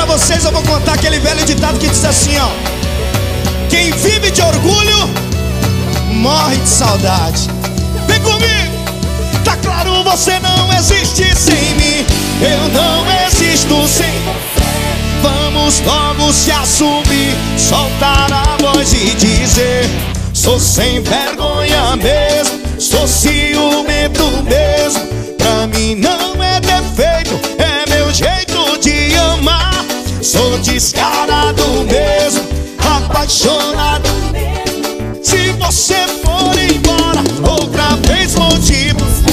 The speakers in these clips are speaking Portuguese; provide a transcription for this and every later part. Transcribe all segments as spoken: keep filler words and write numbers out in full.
vocês eu vou contar aquele velho ditado que diz assim, ó: quem vive de orgulho morre de saudade. Vem comigo! Tá claro, você não existe sem mim, eu não existo sem você. Vamos logo se assumir, soltar a voz e dizer: sou sem vergonha mesmo, sou ciumento mesmo. Pra mim não é defeito, é meu jeito de amar. Sou descarado mesmo, apaixonado mesmo. Se você for embora, outra vez vou te buscar.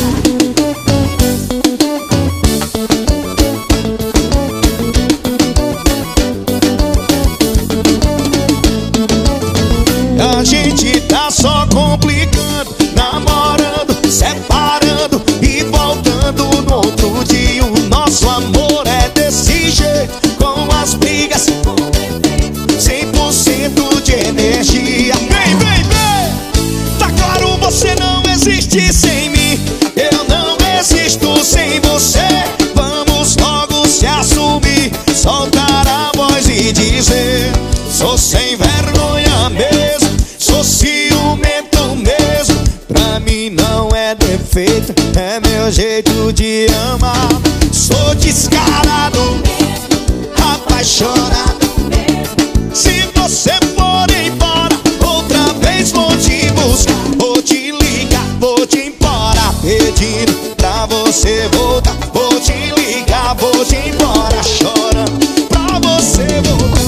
A gente tá só complicando, namorando, separando e voltando no outro dia. O nosso amor é desse jeito, com as brigas, cem por cento de energia. Vem, vem, vem! Tá claro, você não existe sem mim, eu não existo sem você. Vamos logo se assumir, soltar a voz e dizer: sou sem vergonha mesmo, sou ciumento mesmo. Pra mim não é defeito, é meu jeito de amar. Sou descarado mesmo, apaixonado mesmo. Se você for embora, outra vez vou te buscar. Vou te ligar, vou te embora, pedindo pra você voltar. Vou te ligar, vou te embora, chorando pra você voltar.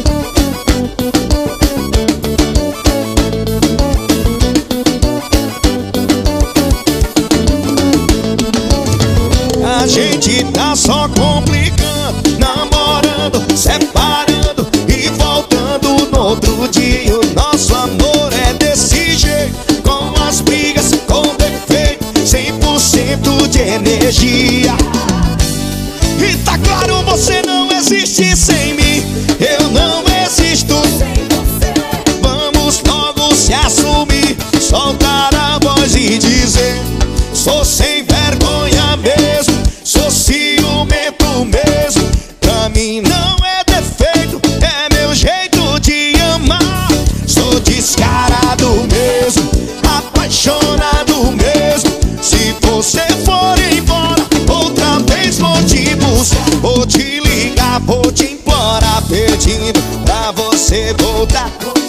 A gente tá só complicando, namorando, separando e voltando no outro dia. O nosso amor é desse jeito, com as brigas, com defeito, cem por cento de energia. E tá claro, você não existe sem mim, eu não existo sem você. Vamos logo se assumir, soltar a voz e dizer: sou sem vergonha mesmo, sou ciumento mesmo. Pra mim não é defeito, é meu jeito de amar. Sou descarado mesmo, apaixonado mesmo. Se você for embora, outra vez vou te buscar. Vou te ligar, vou te implorar, pedindo pra você voltar.